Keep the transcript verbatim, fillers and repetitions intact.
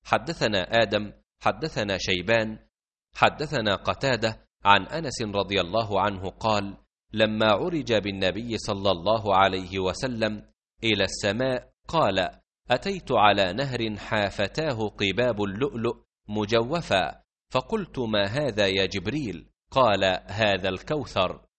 حدثنا آدم حدثنا شيبان حدثنا قتادة عن أنس رضي الله عنه قال: لما عرج بالنبي صلى الله عليه وسلم إلى السماء قال: أتيت على نهر حافتاه قباب اللؤلؤ مجوفا، فقلت: ما هذا يا جبريل؟ قال: هذا الكوثر.